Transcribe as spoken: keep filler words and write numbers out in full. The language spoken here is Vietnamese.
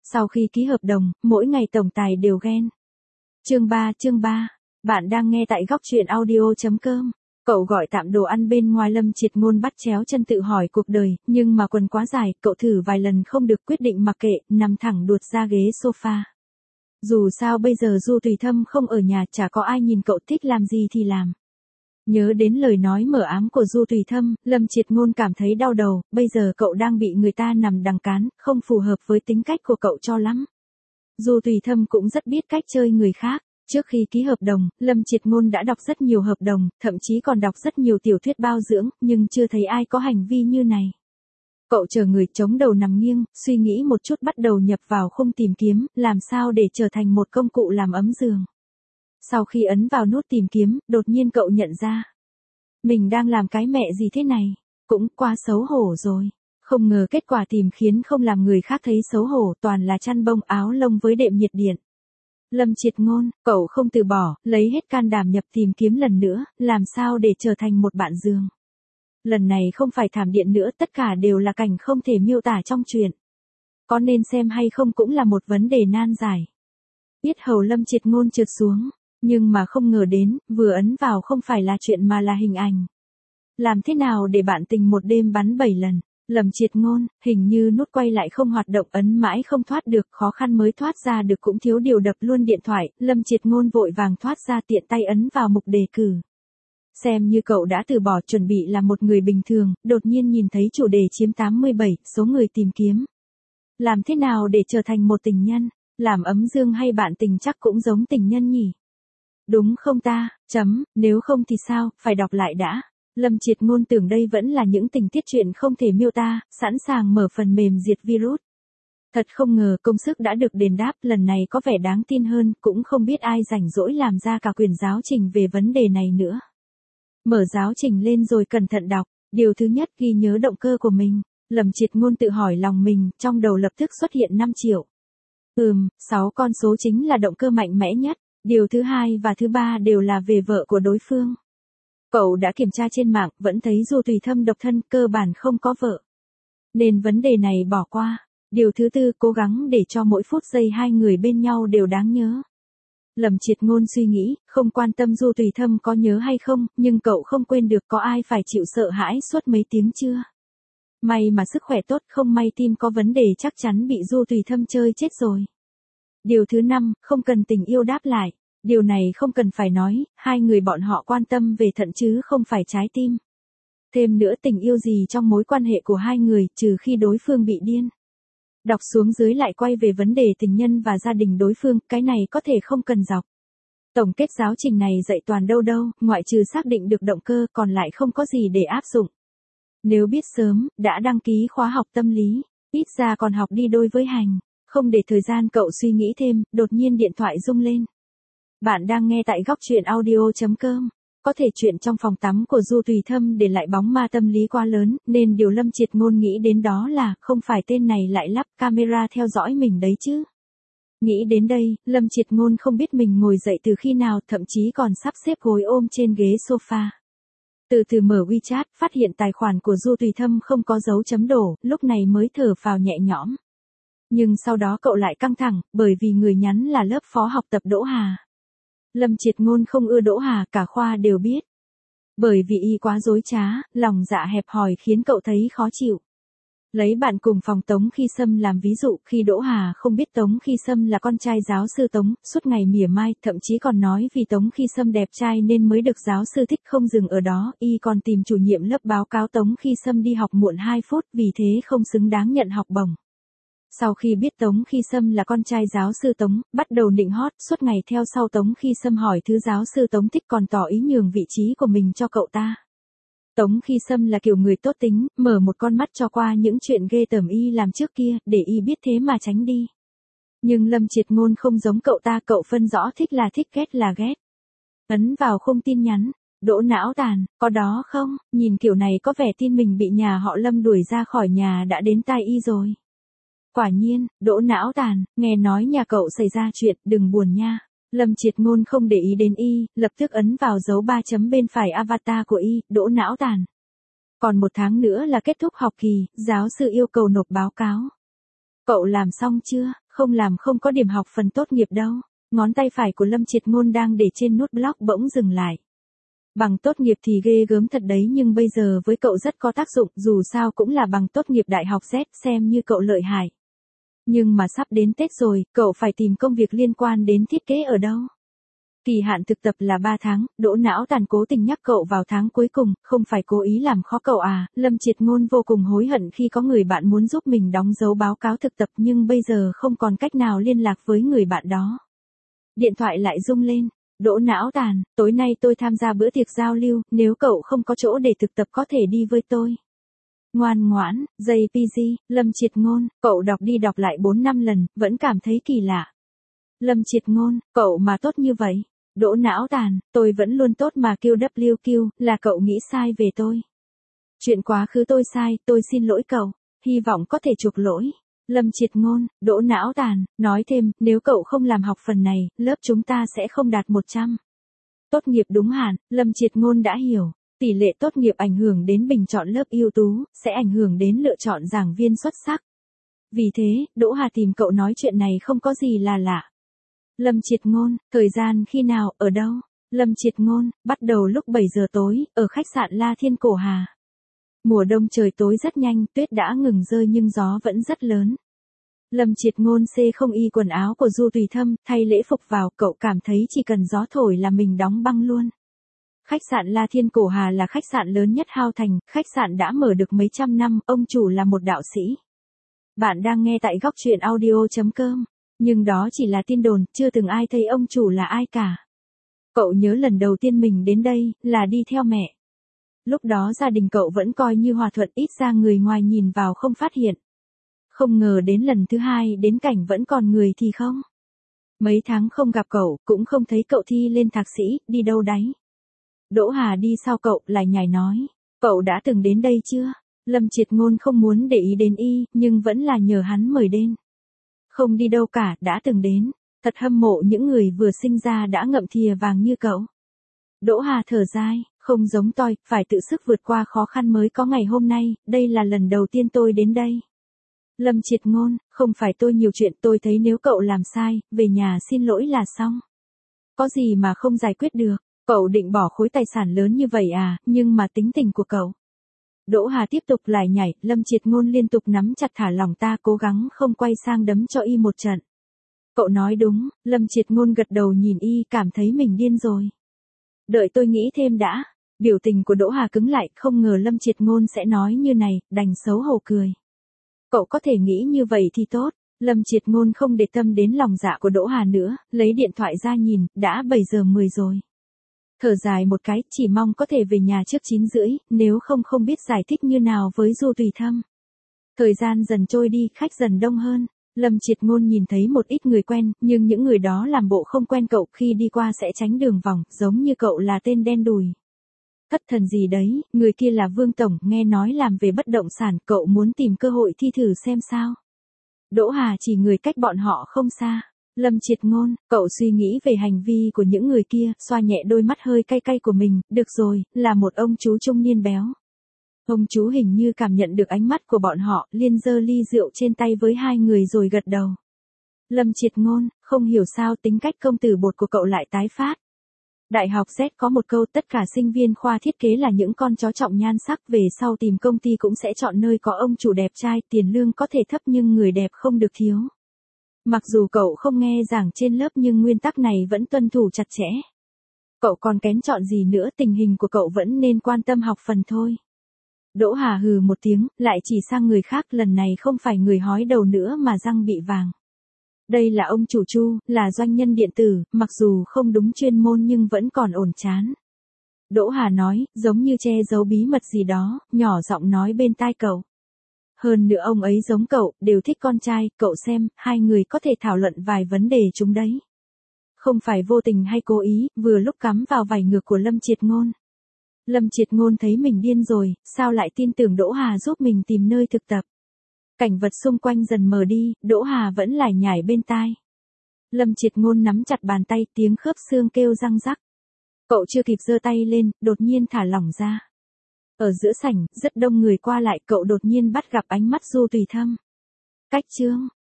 Sau khi ký hợp đồng, mỗi ngày tổng tài đều ghen. Chương ba, chương ba. Bạn đang nghe tại góc truyện audio chấm com. Cậu gọi tạm đồ ăn bên ngoài. Lâm Triệt Ngôn bắt chéo chân tự hỏi cuộc đời, nhưng mà quần quá dài, cậu thử vài lần không được, quyết định mặc kệ, nằm thẳng đuột ra ghế sofa. Dù sao bây giờ Du Tùy Thâm không ở nhà, chả có ai nhìn, cậu thích làm gì thì làm. Nhớ đến lời nói mờ ám của Du Tùy Thâm, Lâm Triệt Ngôn cảm thấy đau đầu, bây giờ cậu đang bị người ta nằm đằng cán, không phù hợp với tính cách của cậu cho lắm. Du Tùy Thâm cũng rất biết cách chơi người khác. Trước khi ký hợp đồng, Lâm Triệt Ngôn đã đọc rất nhiều hợp đồng, thậm chí còn đọc rất nhiều tiểu thuyết bao dưỡng, nhưng chưa thấy ai có hành vi như này. Cậu chờ người chống đầu nằm nghiêng, suy nghĩ một chút bắt đầu nhập vào khung tìm kiếm, làm sao để trở thành một công cụ làm ấm giường. Sau khi ấn vào nút tìm kiếm, đột nhiên cậu nhận ra. Mình đang làm cái mẹ gì thế này? Cũng quá xấu hổ rồi. Không ngờ kết quả tìm khiến không làm người khác thấy xấu hổ, toàn là chăn bông áo lông với đệm nhiệt điện. Lâm Triệt Ngôn, cậu không từ bỏ, lấy hết can đảm nhập tìm kiếm lần nữa, làm sao để trở thành một bạn giường. Lần này không phải thảm điện nữa, tất cả đều là cảnh không thể miêu tả trong truyện. Có nên xem hay không cũng là một vấn đề nan giải. Biết hầu Lâm Triệt Ngôn trượt xuống, nhưng mà không ngờ đến, vừa ấn vào không phải là chuyện mà là hình ảnh. Làm thế nào để bạn tình một đêm bắn bảy lần? Lâm Triệt Ngôn, hình như nút quay lại không hoạt động, ấn mãi không thoát được, khó khăn mới thoát ra được, cũng thiếu điều đập luôn điện thoại. Lâm Triệt Ngôn vội vàng thoát ra, tiện tay ấn vào mục đề cử. Xem như cậu đã từ bỏ, chuẩn bị là một người bình thường, đột nhiên nhìn thấy chủ đề chiếm tám mươi bảy số người tìm kiếm. Làm thế nào để trở thành một tình nhân? Làm ấm dương hay bạn tình chắc cũng giống tình nhân nhỉ? Đúng không ta? Chấm, nếu không thì sao, phải đọc lại đã. Lâm Triệt Ngôn tưởng đây vẫn là những tình tiết truyện không thể miêu tả, sẵn sàng mở phần mềm diệt virus. Thật không ngờ công sức đã được đền đáp, lần này có vẻ đáng tin hơn, cũng không biết ai rảnh rỗi làm ra cả quyển giáo trình về vấn đề này nữa. Mở giáo trình lên rồi cẩn thận đọc, điều thứ nhất ghi nhớ động cơ của mình. Lâm Triệt Ngôn tự hỏi lòng mình, trong đầu lập tức xuất hiện năm triệu. Ừm, sáu con số chính là động cơ mạnh mẽ nhất, điều thứ hai và thứ ba đều là về vợ của đối phương. Cậu đã kiểm tra trên mạng, vẫn thấy Du Tùy Thâm độc thân, cơ bản không có vợ. Nên vấn đề này bỏ qua. Điều thứ tư, cố gắng để cho mỗi phút giây hai người bên nhau đều đáng nhớ. Lâm Triệt Ngôn suy nghĩ, không quan tâm Du Tùy Thâm có nhớ hay không, nhưng cậu không quên được có ai phải chịu sợ hãi suốt mấy tiếng chưa. May mà sức khỏe tốt, không may tim có vấn đề chắc chắn bị Du Tùy Thâm chơi chết rồi. Điều thứ năm, không cần tình yêu đáp lại. Điều này không cần phải nói, hai người bọn họ quan tâm về thận chứ không phải trái tim. Thêm nữa, tình yêu gì trong mối quan hệ của hai người, trừ khi đối phương bị điên. Đọc xuống dưới lại quay về vấn đề tình nhân và gia đình đối phương, cái này có thể không cần dọc. Tổng kết giáo trình này dạy toàn đâu đâu, ngoại trừ xác định được động cơ, còn lại không có gì để áp dụng. Nếu biết sớm, đã đăng ký khóa học tâm lý, ít ra còn học đi đôi với hành. Không để thời gian cậu suy nghĩ thêm, đột nhiên điện thoại rung lên. Bạn đang nghe tại góc truyện audio chấm com. Có thể chuyện trong phòng tắm của Du Tùy Thâm để lại bóng ma tâm lý quá lớn, nên điều Lâm Triệt Ngôn nghĩ đến đó là, không phải tên này lại lắp camera theo dõi mình đấy chứ. Nghĩ đến đây, Lâm Triệt Ngôn không biết mình ngồi dậy từ khi nào, thậm chí còn sắp xếp gối ôm trên ghế sofa. Từ từ mở WeChat, phát hiện tài khoản của Du Tùy Thâm không có dấu chấm đổ, lúc này mới thở phào nhẹ nhõm. Nhưng sau đó cậu lại căng thẳng, bởi vì người nhắn là lớp phó học tập Đỗ Hà. Lâm Triệt Ngôn không ưa Đỗ Hà, cả khoa đều biết. Bởi vì y quá dối trá, lòng dạ hẹp hòi khiến cậu thấy khó chịu. Lấy bạn cùng phòng Tống Khi Sâm làm ví dụ, khi Đỗ Hà không biết Tống Khi Sâm là con trai giáo sư Tống, suốt ngày mỉa mai, thậm chí còn nói vì Tống Khi Sâm đẹp trai nên mới được giáo sư thích. Không dừng ở đó, y còn tìm chủ nhiệm lớp báo cáo Tống Khi Sâm đi học muộn hai phút, vì thế không xứng đáng nhận học bổng. Sau khi biết Tống Khi Sâm là con trai giáo sư Tống, bắt đầu nịnh hót, suốt ngày theo sau Tống Khi Sâm hỏi thứ giáo sư Tống thích, còn tỏ ý nhường vị trí của mình cho cậu ta. Tống Khi Sâm là kiểu người tốt tính, mở một con mắt cho qua những chuyện ghê tởm y làm trước kia, để y biết thế mà tránh đi. Nhưng Lâm Triệt Ngôn không giống cậu ta, cậu phân rõ thích là thích, ghét là ghét. Ấn vào khung tin nhắn, Đỗ não tàn, có đó không, nhìn kiểu này có vẻ tin mình bị nhà họ Lâm đuổi ra khỏi nhà đã đến tai y rồi. Quả nhiên, Đỗ não tàn, nghe nói nhà cậu xảy ra chuyện, đừng buồn nha. Lâm Triệt Ngôn không để ý đến y, lập tức ấn vào dấu ba chấm bên phải avatar của y, Đỗ não tàn. Còn một tháng nữa là kết thúc học kỳ, giáo sư yêu cầu nộp báo cáo. Cậu làm xong chưa? không làm không có điểm học phần tốt nghiệp đâu. Ngón tay phải của Lâm Triệt Ngôn đang để trên nút block bỗng dừng lại. Bằng tốt nghiệp thì ghê gớm thật đấy, nhưng bây giờ với cậu rất có tác dụng, dù sao cũng là bằng tốt nghiệp đại học Z, xem như cậu lợi hại. Nhưng mà sắp đến Tết rồi, cậu phải tìm công việc liên quan đến thiết kế ở đâu? Kỳ hạn thực tập là ba tháng, Đỗ Não Tàn cố tình nhắc cậu vào tháng cuối cùng, không phải cố ý làm khó cậu à. Lâm Triệt Ngôn vô cùng hối hận khi có người bạn muốn giúp mình đóng dấu báo cáo thực tập, nhưng bây giờ không còn cách nào liên lạc với người bạn đó. Điện thoại lại rung lên. Đỗ Não Tàn, tối nay tôi tham gia bữa tiệc giao lưu, nếu cậu không có chỗ để thực tập có thể đi với tôi. Ngoan ngoãn, jê pê giê, Lâm Triệt Ngôn, cậu đọc đi đọc lại bốn năm lần, vẫn cảm thấy kỳ lạ. Lâm Triệt Ngôn, cậu mà tốt như vậy. Đỗ Não Tàn, tôi vẫn luôn tốt mà kêu W Q, là cậu nghĩ sai về tôi. Chuyện quá khứ tôi sai, tôi xin lỗi cậu, hy vọng có thể chuộc lỗi. Lâm Triệt Ngôn, Đỗ Não Tàn, nói thêm, nếu cậu không làm học phần này, lớp chúng ta sẽ không đạt một trăm. Tốt nghiệp đúng hạn, Lâm Triệt Ngôn đã hiểu, tỷ lệ tốt nghiệp ảnh hưởng đến bình chọn lớp ưu tú, sẽ ảnh hưởng đến lựa chọn giảng viên xuất sắc. Vì thế, Đỗ Hà tìm cậu nói chuyện này không có gì là lạ. Lâm Triệt Ngôn, thời gian khi nào, ở đâu? Lâm Triệt Ngôn, bắt đầu lúc bảy giờ tối, ở khách sạn La Thiên Cổ Hà. Mùa đông trời tối rất nhanh, tuyết đã ngừng rơi nhưng gió vẫn rất lớn. Lâm Triệt Ngôn xê không y quần áo của Du Tùy Thâm, thay lễ phục vào, cậu cảm thấy chỉ cần gió thổi là mình đóng băng luôn. Khách sạn La Thiên Cổ Hà là khách sạn lớn nhất Hao Thành, khách sạn đã mở được mấy trăm năm, ông chủ là một đạo sĩ. Bạn đang nghe tại góc truyện audio chấm com, nhưng đó chỉ là tin đồn, chưa từng ai thấy ông chủ là ai cả. Cậu nhớ lần đầu tiên mình đến đây, là đi theo mẹ. Lúc đó gia đình cậu vẫn coi như hòa thuận, ít ra người ngoài nhìn vào không phát hiện. Không ngờ đến lần thứ hai đến cảnh vẫn còn người thì không. Mấy tháng không gặp cậu, cũng không thấy cậu thi lên thạc sĩ, đi đâu đấy. Đỗ Hà đi sau cậu, lại nhảy nói, cậu đã từng đến đây chưa? Lâm Triệt Ngôn không muốn để ý đến y, nhưng vẫn là nhờ hắn mời đến. Không đi đâu cả, đã từng đến. Thật hâm mộ những người vừa sinh ra đã ngậm thìa vàng như cậu. Đỗ Hà thở dài, không giống tôi, phải tự sức vượt qua khó khăn mới có ngày hôm nay, đây là lần đầu tiên tôi đến đây. Lâm Triệt Ngôn, không phải tôi nhiều chuyện, tôi thấy nếu cậu làm sai, về nhà xin lỗi là xong. Có gì mà không giải quyết được, cậu định bỏ khối tài sản lớn như vậy à, nhưng mà tính tình của cậu. Đỗ Hà tiếp tục lại nhảy, Lâm Triệt Ngôn liên tục nắm chặt thả lỏng ta, cố gắng không quay sang đấm cho y một trận. Cậu nói đúng, Lâm Triệt Ngôn gật đầu nhìn y, cảm thấy mình điên rồi. Đợi tôi nghĩ thêm đã. Biểu tình của Đỗ Hà cứng lại, không ngờ Lâm Triệt Ngôn sẽ nói như này, đành xấu hổ cười. Cậu có thể nghĩ như vậy thì tốt. Lâm Triệt Ngôn không để tâm đến lòng dạ của Đỗ Hà nữa, lấy điện thoại ra nhìn, đã bảy giờ mười rồi. Thở dài một cái, chỉ mong có thể về nhà trước chín rưỡi, nếu không không biết giải thích như nào với Du Tùy Thâm. Thời gian dần trôi đi, khách dần đông hơn. Lâm Triệt Ngôn nhìn thấy một ít người quen, nhưng những người đó làm bộ không quen cậu, khi đi qua sẽ tránh đường vòng, giống như cậu là tên đen đủi. Thất thần gì đấy, người kia là Vương Tổng, nghe nói làm về bất động sản, cậu muốn tìm cơ hội thi thử xem sao. Đỗ Hà chỉ người cách bọn họ không xa. Lâm Triệt Ngôn, cậu suy nghĩ về hành vi của những người kia, xoa nhẹ đôi mắt hơi cay cay của mình, được rồi, là một ông chú trung niên béo. Ông chú hình như cảm nhận được ánh mắt của bọn họ, liền giơ ly rượu trên tay với hai người rồi gật đầu. Lâm Triệt Ngôn, không hiểu sao tính cách công tử bột của cậu lại tái phát. Đại học Z có một câu, tất cả sinh viên khoa thiết kế là những con chó trọng nhan sắc, về sau tìm công ty cũng sẽ chọn nơi có ông chủ đẹp trai, tiền lương có thể thấp nhưng người đẹp không được thiếu. Mặc dù cậu không nghe giảng trên lớp nhưng nguyên tắc này vẫn tuân thủ chặt chẽ. Cậu còn kén chọn gì nữa, tình hình của cậu vẫn nên quan tâm học phần thôi. Đỗ Hà hừ một tiếng, lại chỉ sang người khác, lần này không phải người hói đầu nữa mà răng bị vàng. Đây là ông chủ Chu, là doanh nhân điện tử, mặc dù không đúng chuyên môn nhưng vẫn còn ổn chán. Đỗ Hà nói, giống như che giấu bí mật gì đó, nhỏ giọng nói bên tai cậu. Hơn nữa ông ấy giống cậu, đều thích con trai, cậu xem, hai người có thể thảo luận vài vấn đề chúng đấy. Không phải vô tình hay cố ý, vừa lúc cắm vào vảy ngược của Lâm Triệt Ngôn. Lâm Triệt Ngôn thấy mình điên rồi, sao lại tin tưởng Đỗ Hà giúp mình tìm nơi thực tập. Cảnh vật xung quanh dần mờ đi, Đỗ Hà vẫn lải nhải bên tai. Lâm Triệt Ngôn nắm chặt bàn tay, tiếng khớp xương kêu răng rắc. Cậu chưa kịp giơ tay lên, đột nhiên thả lỏng ra. Ở giữa sảnh, rất đông người qua lại, cậu đột nhiên bắt gặp ánh mắt Du Tùy Thâm. Cách chương,